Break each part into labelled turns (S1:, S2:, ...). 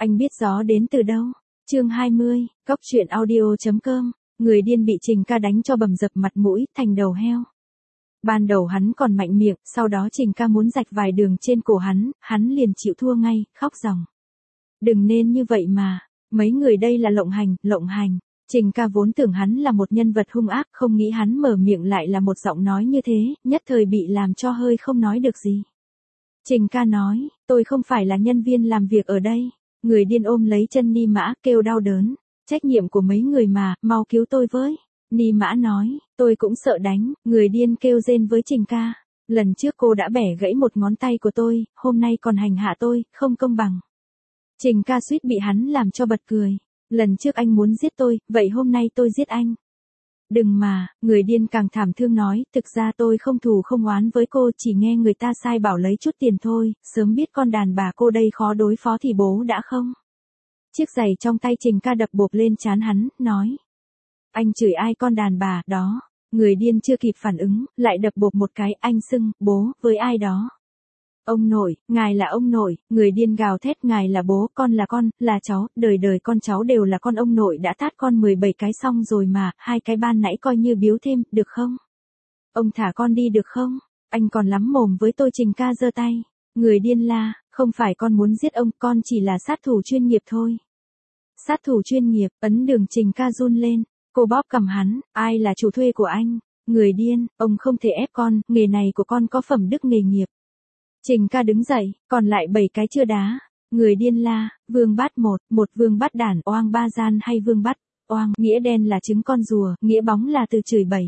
S1: Anh biết gió đến từ đâu? Chương 20, Cóc truyện audio.com. Người điên bị Trình Ca đánh cho bầm dập mặt mũi, thành đầu heo. Ban đầu hắn còn mạnh miệng, sau đó Trình Ca muốn rạch vài đường trên cổ hắn liền chịu thua ngay, khóc ròng. Đừng nên như vậy mà, mấy người đây là lộng hành. Trình Ca vốn tưởng hắn là một nhân vật hung ác, không nghĩ hắn mở miệng lại là một giọng nói như thế, nhất thời bị làm cho hơi không nói được gì. Trình Ca nói, tôi không phải là nhân viên làm việc ở đây. Người điên ôm lấy chân Ni Mã, kêu đau đớn. Trách nhiệm của mấy người mà, mau cứu tôi với. Ni Mã nói, tôi cũng sợ đánh. Người điên kêu rên với Trình Ca. Lần trước cô đã bẻ gãy một ngón tay của tôi, hôm nay còn hành hạ tôi, không công bằng. Trình Ca suýt bị hắn làm cho bật cười. Lần trước anh muốn giết tôi, vậy hôm nay tôi giết anh. Đừng mà, người điên càng thảm thương nói, thực ra tôi không thù không oán với cô, chỉ nghe người ta sai bảo lấy chút tiền thôi, sớm biết con đàn bà cô đây khó đối phó thì bố đã không. Chiếc giày trong tay Trình Ca đập bộp lên trán hắn, nói. Anh chửi ai con đàn bà, đó. Người điên chưa kịp phản ứng, lại đập bộp một cái, anh xưng, bố, với ai đó. Ông nội, ngài là ông nội, người điên gào thét, ngài là bố, con, là cháu, đời đời con cháu đều là con, ông nội đã tát con 17 cái xong rồi mà, 2 cái ban nãy coi như biếu thêm, được không? Ông thả con đi được không? Anh còn lắm mồm với tôi. Trình Ca giơ tay. Người điên la, không phải con muốn giết ông, con chỉ là sát thủ chuyên nghiệp thôi. Sát thủ chuyên nghiệp, ấn đường. Trình Ca run lên, cô bóp cầm hắn, ai là chủ thuê của anh? Người điên, ông không thể ép con, nghề này của con có phẩm đức nghề nghiệp. Trình Ca đứng dậy, còn lại 7 cái chưa đá. Người điên la, vương bát một vương bát đản, oang ba gian hay vương bát, oang, nghĩa đen là trứng con rùa, nghĩa bóng là từ chửi bậy.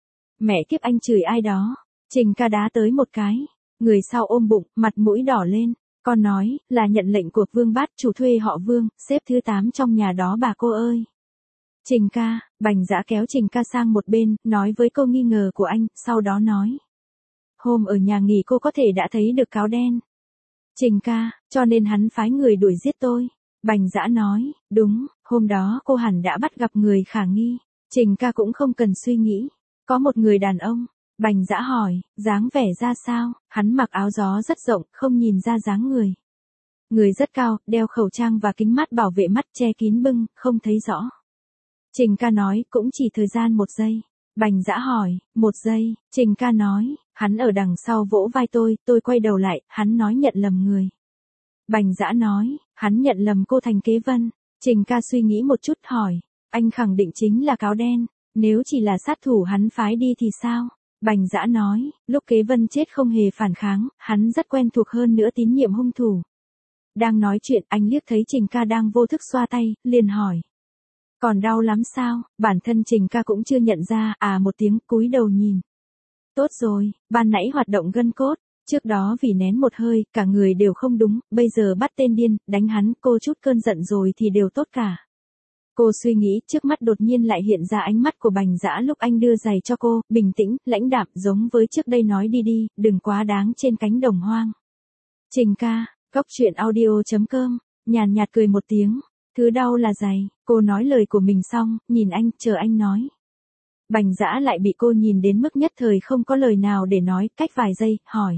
S1: Mẹ kiếp, anh chửi ai đó? Trình Ca đá tới một cái. Người sau ôm bụng, mặt mũi đỏ lên. Con nói, là nhận lệnh của vương bát, chủ thuê họ Vương, xếp thứ 8 trong nhà đó bà cô ơi. Trình Ca, Bành Dã kéo Trình Ca sang một bên, nói với câu nghi ngờ của anh, sau đó nói. Hôm ở nhà nghỉ cô có thể đã thấy được cáo đen. Trình Ca, cho nên hắn phái người đuổi giết tôi. Bành Dã nói, đúng, hôm đó cô hẳn đã bắt gặp người khả nghi. Trình Ca cũng không cần suy nghĩ. Có một người đàn ông. Bành Dã hỏi, dáng vẻ ra sao? Hắn mặc áo gió rất rộng, không nhìn ra dáng người. Người rất cao, đeo khẩu trang và kính mắt bảo vệ mắt che kín bưng, không thấy rõ. Trình Ca nói, cũng chỉ thời gian 1 giây. Bành Dã hỏi, 1 giây, Trình Ca nói, hắn ở đằng sau vỗ vai tôi quay đầu lại, hắn nói nhận lầm người. Bành Dã nói, hắn nhận lầm cô Thành Kế Vân. Trình Ca suy nghĩ một chút hỏi, anh khẳng định chính là cáo đen, nếu chỉ là sát thủ hắn phái đi thì sao? Bành Dã nói, lúc Kế Vân chết không hề phản kháng, hắn rất quen thuộc hơn nữa tín nhiệm hung thủ. Đang nói chuyện, anh liếc thấy Trình Ca đang vô thức xoa tay, liền hỏi. Còn đau lắm sao? Bản thân Trình Ca cũng chưa nhận ra, một tiếng, cúi đầu nhìn. Tốt rồi, ban nãy hoạt động gân cốt, trước đó vì nén một hơi, cả người đều không đúng, bây giờ bắt tên điên, đánh hắn, cô chút cơn giận rồi thì đều tốt cả. Cô suy nghĩ, trước mắt đột nhiên lại hiện ra ánh mắt của Bành Dã lúc anh đưa giày cho cô, bình tĩnh, lãnh đạm, giống với trước đây nói đi, đừng quá đáng trên cánh đồng hoang. Trình Ca, Cóc truyện audio.com, nhàn nhạt cười một tiếng. Thứ đau là giày, cô nói lời của mình xong, nhìn anh, chờ anh nói. Bành Dã lại bị cô nhìn đến mức nhất thời không có lời nào để nói, cách vài giây, hỏi.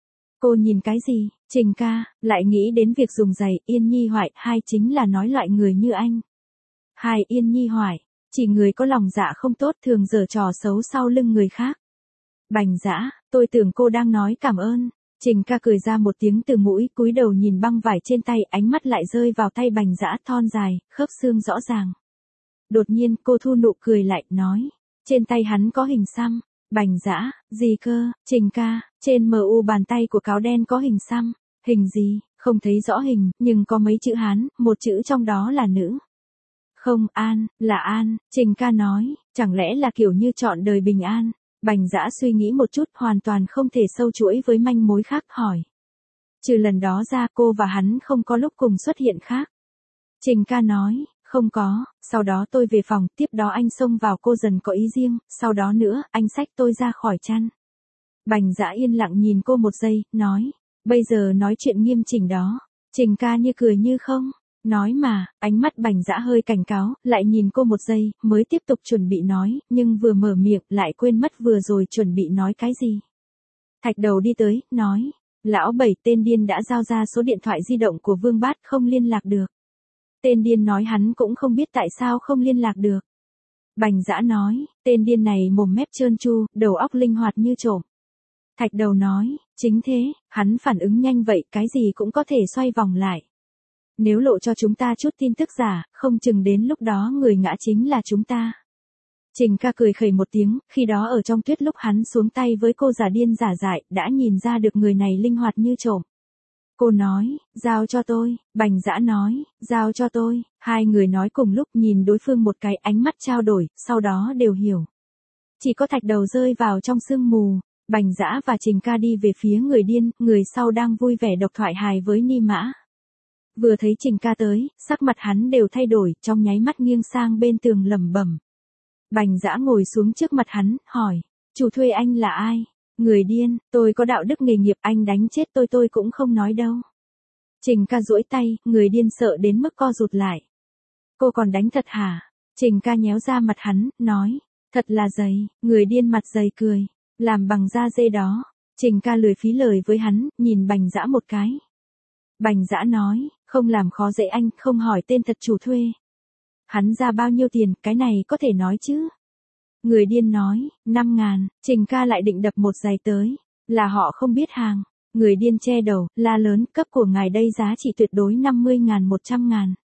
S1: Cô nhìn cái gì? Trình Ca, lại nghĩ đến việc dùng giày, Yên Nhi Hoại, hai chính là nói loại người như anh. Hai Yên Nhi Hoại, chỉ người có lòng dạ không tốt thường giở trò xấu sau lưng người khác. Bành Dã, tôi tưởng cô đang nói cảm ơn. Trình Ca cười ra một tiếng từ mũi, cúi đầu nhìn băng vải trên tay, ánh mắt lại rơi vào tay Bành Dã thon dài, khớp xương rõ ràng. Đột nhiên cô thu nụ cười lại, nói, trên tay hắn có hình xăm. Bành Dã, gì cơ? Trình Ca, trên mu bàn tay của cáo đen có hình xăm. Hình gì? Không thấy rõ hình, nhưng có mấy chữ Hán, một chữ trong đó là nữ. Không, An, là An. Trình Ca nói, chẳng lẽ là kiểu như trọn đời bình an. Bành Dã suy nghĩ một chút, hoàn toàn không thể sâu chuỗi với manh mối khác, hỏi. Trừ lần đó ra, cô và hắn không có lúc cùng xuất hiện khác. Trình Ca nói, không có, sau đó tôi về phòng, tiếp đó anh xông vào, cô dần có ý riêng, sau đó nữa, anh xách tôi ra khỏi chăn. Bành Dã yên lặng nhìn cô một giây, nói, bây giờ nói chuyện nghiêm chỉnh đó. Trình Ca như cười như không. Nói mà, ánh mắt Bành Dã hơi cảnh cáo, lại nhìn cô một giây, mới tiếp tục chuẩn bị nói, nhưng vừa mở miệng, lại quên mất vừa rồi chuẩn bị nói cái gì. Thạch Đầu đi tới, nói, lão Bảy tên điên đã giao ra số điện thoại di động của Vương Bát, không liên lạc được. tên điên nói hắn cũng không biết tại sao không liên lạc được. Bành Dã nói, tên điên này mồm mép trơn tru, đầu óc linh hoạt như trộm. Thạch Đầu nói, chính thế, hắn phản ứng nhanh vậy, cái gì cũng có thể xoay vòng lại. Nếu lộ cho chúng ta chút tin tức giả, không chừng đến lúc đó người ngã chính là chúng ta. Trình Ca cười khẩy một tiếng, khi đó ở trong tuyết lúc hắn xuống tay với cô giả điên giả dại, đã nhìn ra được người này linh hoạt như trộm. Cô nói, giao cho tôi, Bành Dã nói, giao cho tôi, hai người nói cùng lúc nhìn đối phương một cái, ánh mắt trao đổi, sau đó đều hiểu. Chỉ có Thạch Đầu rơi vào trong sương mù, Bành Dã và Trình Ca đi về phía người điên, người sau đang vui vẻ độc thoại hài với Ni Mã. Vừa thấy Trình Ca tới, sắc mặt hắn đều thay đổi, trong nháy mắt nghiêng sang bên tường lẩm bẩm. Bành Dã ngồi xuống trước mặt hắn, hỏi, chủ thuê anh là ai? Người điên, tôi có đạo đức nghề nghiệp, anh đánh chết tôi cũng không nói đâu. Trình Ca duỗi tay, người điên sợ đến mức co rụt lại. Cô còn đánh thật hả? Trình Ca nhéo ra mặt hắn, nói, thật là dày, người điên mặt dày cười, làm bằng da dê đó. Trình Ca lười phí lời với hắn, nhìn Bành Dã một cái. Bành Dã nói, không làm khó dễ anh, không hỏi tên thật chủ thuê. Hắn ra bao nhiêu tiền, cái này có thể nói chứ? Người điên nói, 5.000, Trình Ca lại định đập một giày tới, là họ không biết hàng. Người điên che đầu, la lớn, cấp của ngài đây giá trị tuyệt đối 50.000 100.000.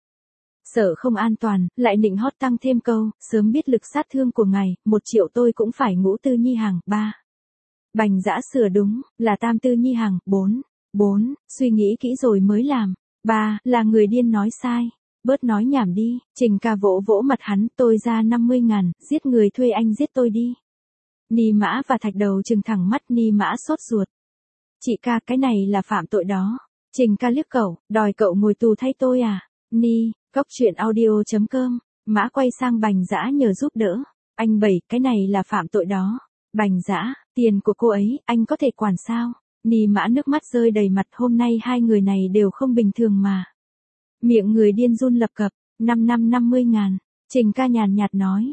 S1: Sợ không an toàn, lại nịnh hót tăng thêm câu, sớm biết lực sát thương của ngài, 1 triệu tôi cũng phải ngũ tư nhi hàng, 3. Bành Dã sửa đúng, là tam tư nhi hàng, 4, suy nghĩ kỹ rồi mới làm, 3, là người điên nói sai. Bớt nói nhảm đi, Trình Ca vỗ vỗ mặt hắn, tôi ra 50.000, giết người thuê anh giết tôi đi. Ni Mã và Thạch Đầu trừng thẳng mắt, Ni Mã sốt ruột. Chị Ca, cái này là phạm tội đó. Trình Ca liếc cậu, đòi cậu ngồi tù thay tôi à? Ni, cóc truyện audio.com, Mã quay sang Bành Dã nhờ giúp đỡ. Anh Bảy, cái này là phạm tội đó. Bành Dã, tiền của cô ấy, anh có thể quản sao? Ni Mã nước mắt rơi đầy mặt, hôm nay hai người này đều không bình thường mà. Miệng người điên run lập cập, 50.000. Trình Ca nhàn nhạt nói,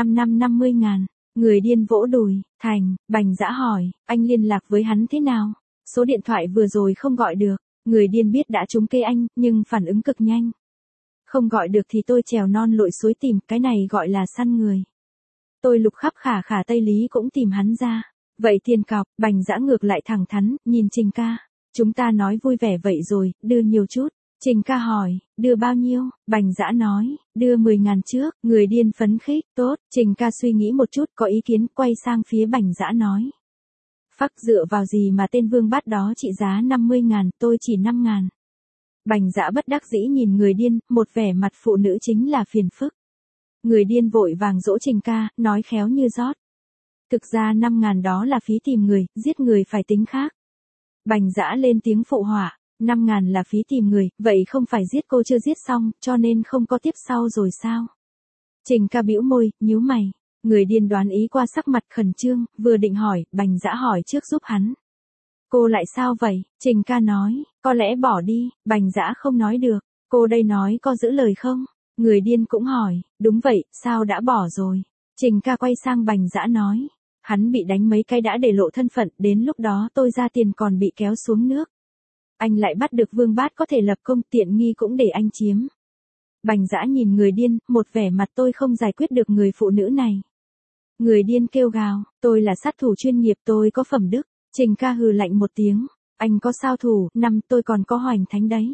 S1: 50.000. Người điên vỗ đùi, thành. Bành Dã hỏi, anh liên lạc với hắn thế nào? Số điện thoại vừa rồi không gọi được. Người điên biết đã trúng kê anh, nhưng phản ứng cực nhanh. Không gọi được thì tôi trèo non lội suối tìm, cái này gọi là săn người. Tôi lục khắp khả khả Tây Lý cũng tìm hắn ra. Vậy tiền cọc, Bành Dã ngược lại thẳng thắn, nhìn Trình Ca. Chúng ta nói vui vẻ vậy rồi, đưa nhiều chút. Trình Ca hỏi, đưa bao nhiêu? Bành Dã nói, đưa 10.000 trước. Người điên phấn khích, tốt. Trình Ca suy nghĩ một chút, có ý kiến, quay sang phía Bành Dã nói. Phắc, dựa vào gì mà tên Vương Bát đó trị giá 50.000, tôi chỉ 5.000. Bành Dã bất đắc dĩ nhìn người điên, một vẻ mặt phụ nữ chính là phiền phức. Người điên vội vàng dỗ Trình Ca, nói khéo như rót. Thực ra 5.000 đó là phí tìm người, giết người phải tính khác. Bành Dã lên tiếng phụ họa, 5.000 là phí tìm người, vậy không phải giết cô chưa giết xong, cho nên không có tiếp sau rồi sao? Trình Ca bĩu môi, nhíu mày. Người điên đoán ý qua sắc mặt khẩn trương, vừa định hỏi, Bành Dã hỏi trước giúp hắn. Cô lại sao vậy? Trình Ca nói, có lẽ bỏ đi. Bành Dã không nói được. Cô đây nói có giữ lời không? Người điên cũng hỏi, đúng vậy, sao đã bỏ rồi? Trình Ca quay sang Bành Dã nói, hắn bị đánh mấy cái đã để lộ thân phận, đến lúc đó tôi ra tiền còn bị kéo xuống nước. Anh lại bắt được Vương Bát có thể lập công, tiện nghi cũng để anh chiếm. Bành Dã nhìn người điên, một vẻ mặt tôi không giải quyết được người phụ nữ này. Người điên kêu gào, tôi là sát thủ chuyên nghiệp, tôi có phẩm đức. Trình Ca hừ lạnh một tiếng, anh có sao thủ, 5, tôi còn có Hoành Thánh đấy.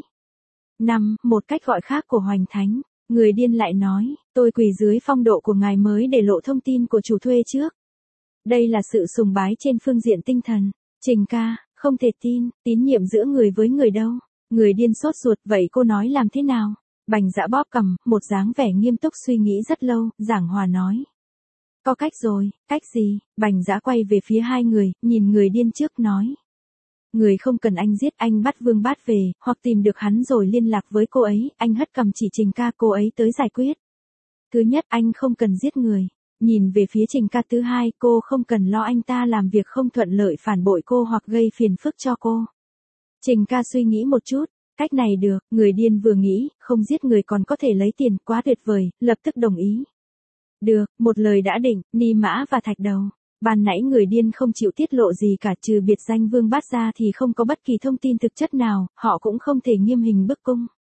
S1: 5, một cách gọi khác của Hoành Thánh. Người điên lại nói, tôi quỳ dưới phong độ của ngài mới để lộ thông tin của chủ thuê trước. Đây là sự sùng bái trên phương diện tinh thần. Trình Ca, không thể tin, tín nhiệm giữa người với người đâu. Người điên sốt ruột, vậy cô nói làm thế nào? Bành Dã bóp cằm, một dáng vẻ nghiêm túc suy nghĩ rất lâu, giảng hòa nói. Có cách rồi, cách gì? Bành Dã quay về phía hai người, nhìn người điên trước nói. Người không cần anh giết, anh bắt Vương Bát về, hoặc tìm được hắn rồi liên lạc với cô ấy, anh hất cằm chỉ Trình Ca, cô ấy tới giải quyết. Thứ nhất, anh không cần giết người. Nhìn về phía Trình Ca. Thứ hai, cô không cần lo anh ta làm việc không thuận lợi phản bội cô hoặc gây phiền phức cho cô. Trình Ca suy nghĩ một chút, cách này được, người điên vừa nghĩ, không giết người còn có thể lấy tiền, quá tuyệt vời, lập tức đồng ý. Được, một lời đã định, Ni Mã và Thạch Đầu. Ban nãy người điên không chịu tiết lộ gì cả, trừ biệt danh Vương Bát ra thì không có bất kỳ thông tin thực chất nào, họ cũng không thể nghiêm hình bức cung.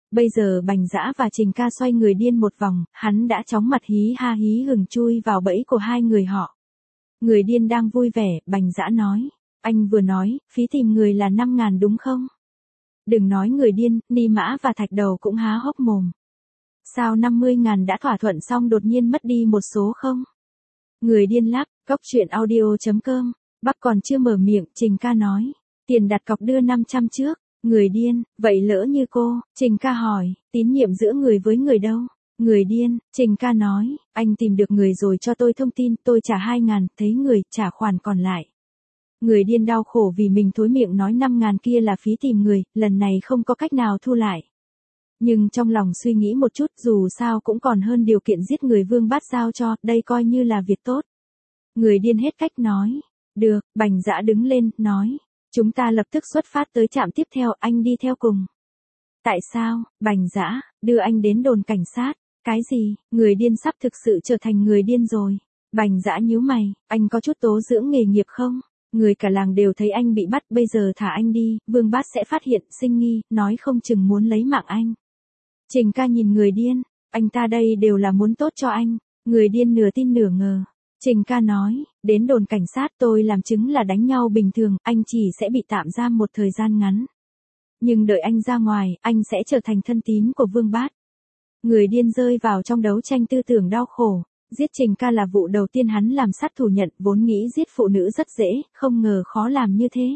S1: Bây giờ Bành Dã và Trình Ca xoay người điên một vòng, hắn đã chóng mặt hí ha hí hửng chui vào bẫy của hai người họ. Người điên đang vui vẻ, Bành Dã nói. Anh vừa nói, phí tìm người là 5.000 đúng không? Đừng nói người điên, Ni Mã và Thạch Đầu cũng há hốc mồm. Sao 50.000 đã thỏa thuận xong đột nhiên mất đi một số không? Người điên lắc, cốc truyện audio.com. Bác còn chưa mở miệng, Trình Ca nói. Tiền đặt cọc đưa 500 trước. Người điên, vậy lỡ như cô, Trình Ca hỏi, tín nhiệm giữa người với người đâu? Người điên, Trình Ca nói, anh tìm được người rồi cho tôi thông tin, tôi trả 2.000, thấy người, trả khoản còn lại. Người điên đau khổ vì mình thối miệng nói 5.000 kia là phí tìm người, lần này không có cách nào thu lại. Nhưng trong lòng suy nghĩ một chút, dù sao cũng còn hơn điều kiện giết người Vương Bát giao cho, đây coi như là việc tốt. Người điên hết cách nói. Được, Bành Dã đứng lên, nói. Chúng ta lập tức xuất phát tới trạm tiếp theo, anh đi theo cùng. Tại sao? Bành Dã, đưa anh đến đồn cảnh sát. Cái gì? Người điên sắp thực sự trở thành người điên rồi. Bành Dã nhíu mày, anh có chút tố dưỡng nghề nghiệp không? Người cả làng đều thấy anh bị bắt, bây giờ thả anh đi, Vương Bát sẽ phát hiện, sinh nghi, nói không chừng muốn lấy mạng anh. Trình Ca nhìn người điên, anh ta đây đều là muốn tốt cho anh. Người điên nửa tin nửa ngờ. Trình Ca nói, đến đồn cảnh sát tôi làm chứng là đánh nhau bình thường, anh chỉ sẽ bị tạm giam một thời gian ngắn. Nhưng đợi anh ra ngoài, anh sẽ trở thành thân tín của Vương Bát. Người điên rơi vào trong đấu tranh tư tưởng đau khổ. Giết Trình Ca là vụ đầu tiên hắn làm sát thủ nhận, vốn nghĩ giết phụ nữ rất dễ, không ngờ khó làm như thế.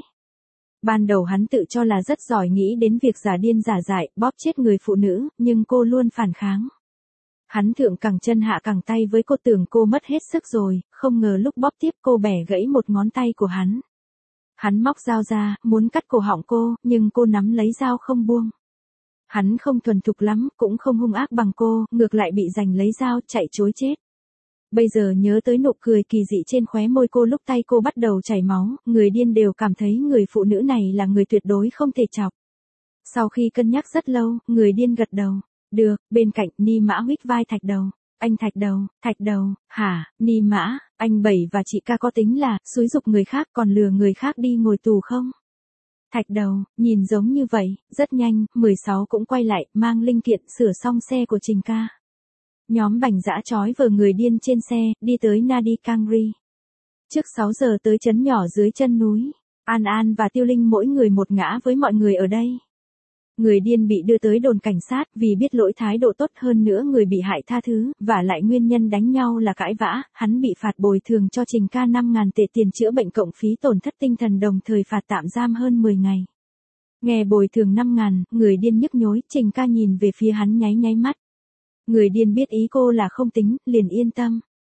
S1: Ban đầu hắn tự cho là rất giỏi nghĩ đến việc giả điên giả dại, bóp chết người phụ nữ, nhưng cô luôn phản kháng. Hắn thượng cẳng chân hạ cẳng tay với cô, tưởng cô mất hết sức rồi, không ngờ lúc bóp tiếp cô bẻ gãy một ngón tay của hắn. Hắn móc dao ra, muốn cắt cổ họng cô, nhưng cô nắm lấy dao không buông. Hắn không thuần thục lắm, cũng không hung ác bằng cô, ngược lại bị giành lấy dao, chạy trối chết. Bây giờ nhớ tới nụ cười kỳ dị trên khóe môi cô lúc tay cô bắt đầu chảy máu, người điên đều cảm thấy người phụ nữ này là người tuyệt đối không thể chọc. Sau khi cân nhắc rất lâu, người điên gật đầu. Được, bên cạnh, Ni Mã huých vai Thạch Đầu. Anh Thạch Đầu, hả, Ni Mã, anh Bảy và chị Ca có tính là, xúi giục người khác còn lừa người khác đi ngồi tù không? Thạch Đầu, nhìn giống như vậy, rất nhanh, 16 cũng quay lại, mang linh kiện sửa xong xe của Trình Ca. Nhóm Bành Dã trói vờ người điên trên xe, đi tới Nadi Kangri. Trước 6 giờ tới trấn nhỏ dưới chân núi, An An và Tiêu Linh mỗi người một ngã với mọi người ở đây. Người điên bị đưa tới đồn cảnh sát vì biết lỗi, thái độ tốt hơn nữa người bị hại tha thứ, và lại nguyên nhân đánh nhau là cãi vã, hắn bị phạt bồi thường cho Trình Ca 5.000 tệ tiền chữa bệnh cộng phí tổn thất tinh thần, đồng thời phạt tạm giam hơn 10 ngày. Nghe bồi thường 5.000, người điên nhức nhối, Trình Ca nhìn về phía hắn nháy nháy mắt. Người điên biết ý cô là không tính, liền yên tâm.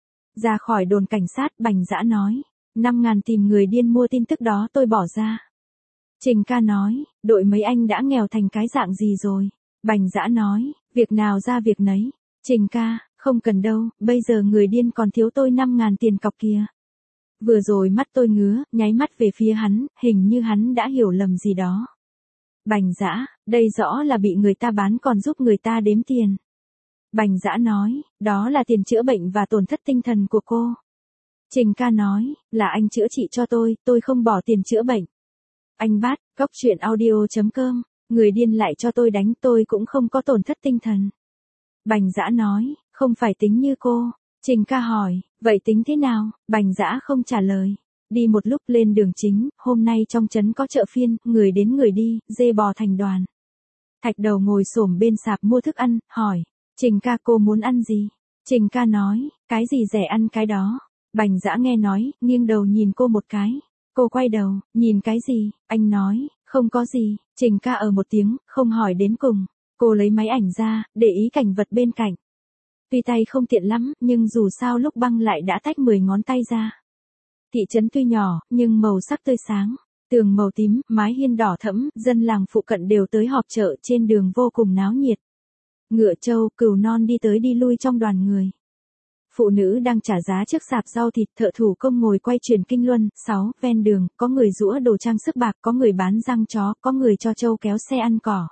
S1: Ra khỏi đồn cảnh sát, Bành Dã nói, 5.000 tìm người điên mua tin tức đó tôi bỏ ra. Trình Ca nói, đội mấy anh đã nghèo thành cái dạng gì rồi? Bành Dã nói, việc nào ra việc nấy. Trình Ca, không cần đâu, bây giờ người điên còn thiếu tôi 5.000 tiền cọc kìa. Vừa rồi mắt tôi ngứa, nháy mắt về phía hắn, hình như hắn đã hiểu lầm gì đó. Bành Dã, đây rõ là bị người ta bán còn giúp người ta đếm tiền. Bành Dã nói, đó là tiền chữa bệnh và tổn thất tinh thần của cô. Trình Ca nói, là anh chữa trị cho tôi không bỏ tiền chữa bệnh. Anh Bát, cốc truyện audio.com, người điên lại cho tôi đánh, tôi cũng không có tổn thất tinh thần. Bành Dã nói, không phải tính như cô. Trình Ca hỏi, vậy tính thế nào? Bành Dã không trả lời. Đi một lúc lên đường chính, hôm nay trong trấn có chợ phiên, người đến người đi, dê bò thành đoàn. Thạch Đầu ngồi xổm bên sạp mua thức ăn, hỏi, Trình Ca cô muốn ăn gì? Trình Ca nói, cái gì rẻ ăn cái đó. Bành Dã nghe nói, nghiêng đầu nhìn cô một cái. Cô quay đầu, nhìn cái gì? Anh nói, không có gì. Trình Ca ở một tiếng, không hỏi đến cùng. Cô lấy máy ảnh ra, để ý cảnh vật bên cạnh. Tuy tay không tiện lắm, nhưng dù sao lúc băng lại đã tách 10 ngón tay ra. Thị trấn tuy nhỏ, nhưng màu sắc tươi sáng. Tường màu tím, mái hiên đỏ thẫm, dân làng phụ cận đều tới họp chợ, trên đường vô cùng náo nhiệt. Ngựa trâu, cừu non đi tới đi lui trong đoàn người. Phụ nữ đang trả giá trước sạp rau thịt, thợ thủ công ngồi quay truyền kinh luân. 6. Ven đường, có người giũa đồ trang sức bạc, có người bán răng chó, có người cho trâu kéo xe ăn cỏ.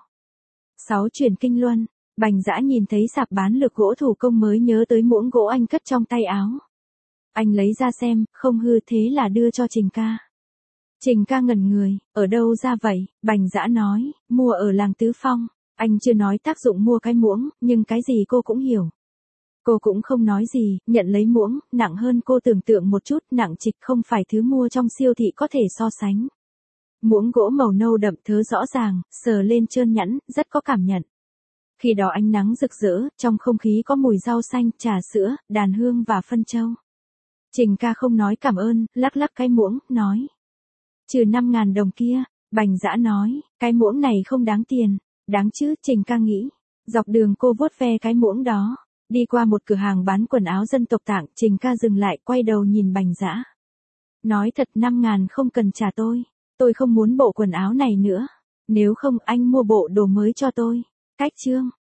S1: 6. Truyền kinh luân. Bành Dã nhìn thấy sạp bán lược gỗ thủ công mới nhớ tới muỗng gỗ anh cất trong tay áo. Anh lấy ra xem, không hư, thế là đưa cho Trình Ca. Trình Ca ngẩn người, ở đâu ra vậy? Bành Dã nói, mua ở làng Tứ Phong. Anh chưa nói tác dụng mua cái muỗng, nhưng cái gì cô cũng hiểu. Cô cũng không nói gì, nhận lấy muỗng, nặng hơn cô tưởng tượng một chút, nặng trịch không phải thứ mua trong siêu thị có thể so sánh. Muỗng gỗ màu nâu đậm thớ rõ ràng, sờ lên trơn nhẵn, rất có cảm nhận. Khi đó ánh nắng rực rỡ, trong không khí có mùi rau xanh, trà sữa, đàn hương và phân châu. Trình ca không nói cảm ơn, lắc lắc cái muỗng, nói. Trừ 5.000 đồng kia, Bành Dã nói, cái muỗng này không đáng tiền. Đáng chứ, Trình ca nghĩ. Dọc đường cô vuốt ve cái muỗng đó. Đi qua một cửa hàng bán quần áo dân tộc Tạng, Trình ca dừng lại, quay đầu nhìn Bành Dã. Nói thật 5.000 không cần trả tôi không muốn bộ quần áo này nữa. Nếu không anh mua bộ đồ mới cho tôi. Cách chương.